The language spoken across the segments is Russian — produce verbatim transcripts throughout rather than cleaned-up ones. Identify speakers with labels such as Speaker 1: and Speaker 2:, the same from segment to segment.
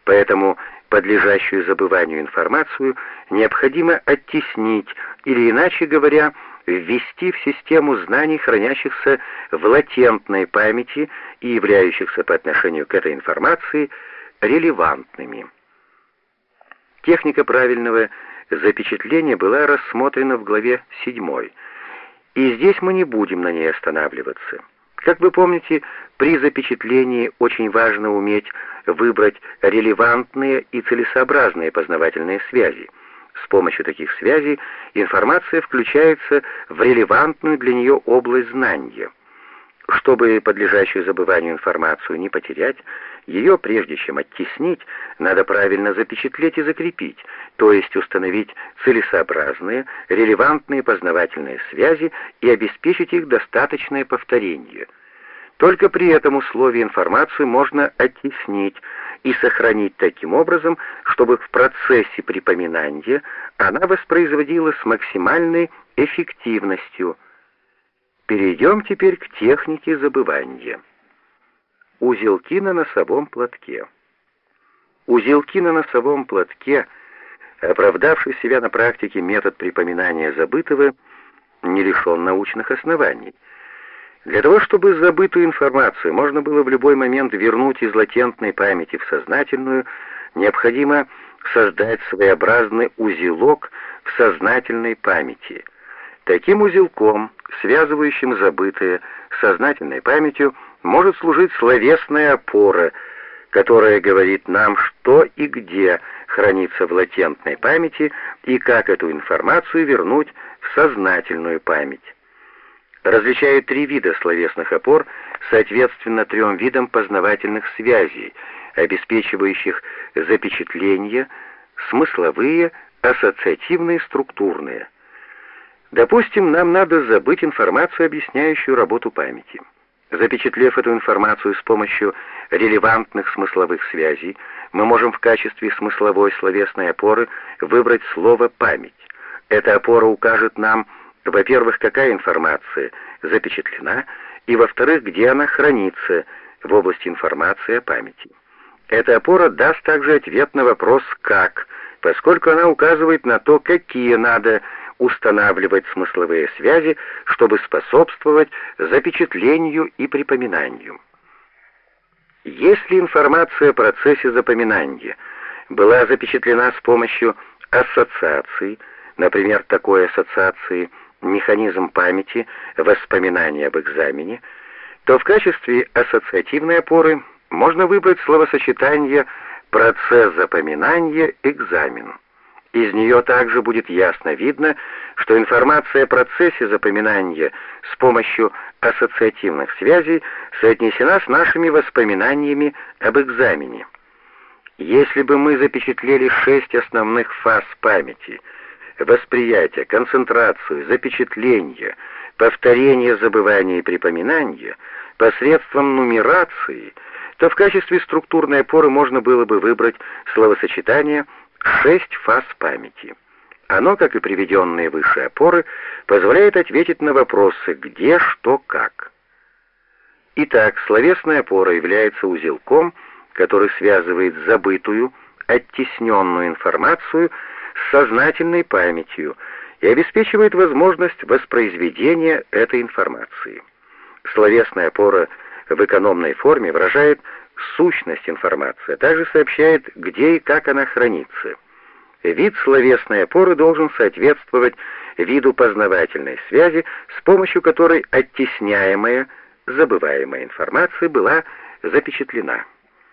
Speaker 1: Поэтому подлежащую забыванию информацию необходимо оттеснить или, иначе говоря, ввести в систему знаний, хранящихся в латентной памяти и являющихся по отношению к этой информации релевантными. Техника правильного запечатления была рассмотрена в главе седьмой, и здесь мы не будем на ней останавливаться. Как вы помните, при запечатлении очень важно уметь выбрать релевантные и целесообразные познавательные связи. С помощью таких связей информация включается в релевантную для нее область знания. Чтобы подлежащую забыванию информацию не потерять, ее, прежде чем оттеснить, надо правильно запечатлеть и закрепить, то есть установить целесообразные, релевантные познавательные связи и обеспечить их достаточное повторение. Только при этом условии информацию можно оттеснить и сохранить таким образом, чтобы в процессе припоминания она воспроизводилась с максимальной эффективностью. Перейдем теперь к технике забывания. Узелки на носовом платке. Узелки на носовом платке, оправдавший себя на практике метод припоминания забытого, не лишен научных оснований. Для того, чтобы забытую информацию можно было в любой момент вернуть из латентной памяти в сознательную, необходимо создать своеобразный узелок в сознательной памяти. Таким узелком, связывающим забытое с сознательной памятью, может служить словесная опора, которая говорит нам, что и где хранится в латентной памяти и как эту информацию вернуть в сознательную память. Различают три вида словесных опор, соответственно трем видам познавательных связей, обеспечивающих запечатление: смысловые, ассоциативные, структурные. Допустим, нам надо забыть информацию, объясняющую работу памяти. Запечатлев эту информацию с помощью релевантных смысловых связей, мы можем в качестве смысловой словесной опоры выбрать слово «память». Эта опора укажет нам, во-первых, какая информация запечатлена, и, во-вторых, где она хранится в области информации о памяти. Эта опора даст также ответ на вопрос «как», поскольку она указывает на то, какие надо устанавливать смысловые связи, чтобы способствовать запечатлению и припоминанию. Если информация о процессе запоминания была запечатлена с помощью ассоциаций, например, такой ассоциации «механизм памяти, воспоминания об экзамене», то в качестве ассоциативной опоры можно выбрать словосочетание «процесс запоминания, экзамен». Из нее также будет ясно видно, что информация о процессе запоминания с помощью ассоциативных связей соотнесена с нашими воспоминаниями об экзамене. Если бы мы запечатлели шесть основных фаз памяти — восприятие, концентрацию, запечатление, повторение, забывание и припоминание — посредством нумерации, то в качестве структурной опоры можно было бы выбрать словосочетание «шесть фаз памяти». Оно, как и приведенные выше опоры, позволяет ответить на вопросы «где», «что», «как». Итак, словесная опора является узелком, который связывает забытую, оттесненную информацию с сознательной памятью и обеспечивает возможность воспроизведения этой информации. Словесная опора в экономной форме выражает сущность информации, а также сообщает, где и как она хранится. Вид словесной опоры должен соответствовать виду познавательной связи, с помощью которой оттесняемая, забываемая информация была запечатлена.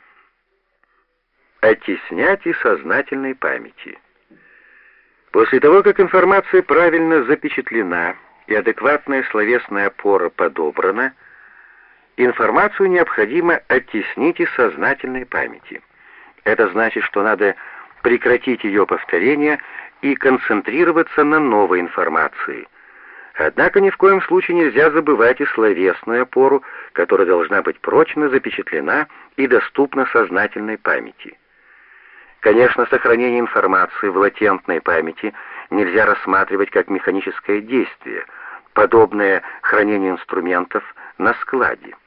Speaker 1: Оттеснять из сознательной памяти. После того, как информация правильно запечатлена и адекватная словесная опора подобрана, информацию необходимо оттеснить из сознательной памяти. Это значит, что надо прекратить ее повторение и концентрироваться на новой информации. Однако ни в коем случае нельзя забывать и словесную опору, которая должна быть прочно запечатлена и доступна сознательной памяти. Конечно, сохранение информации в латентной памяти нельзя рассматривать как механическое действие, подобное хранению инструментов на складе.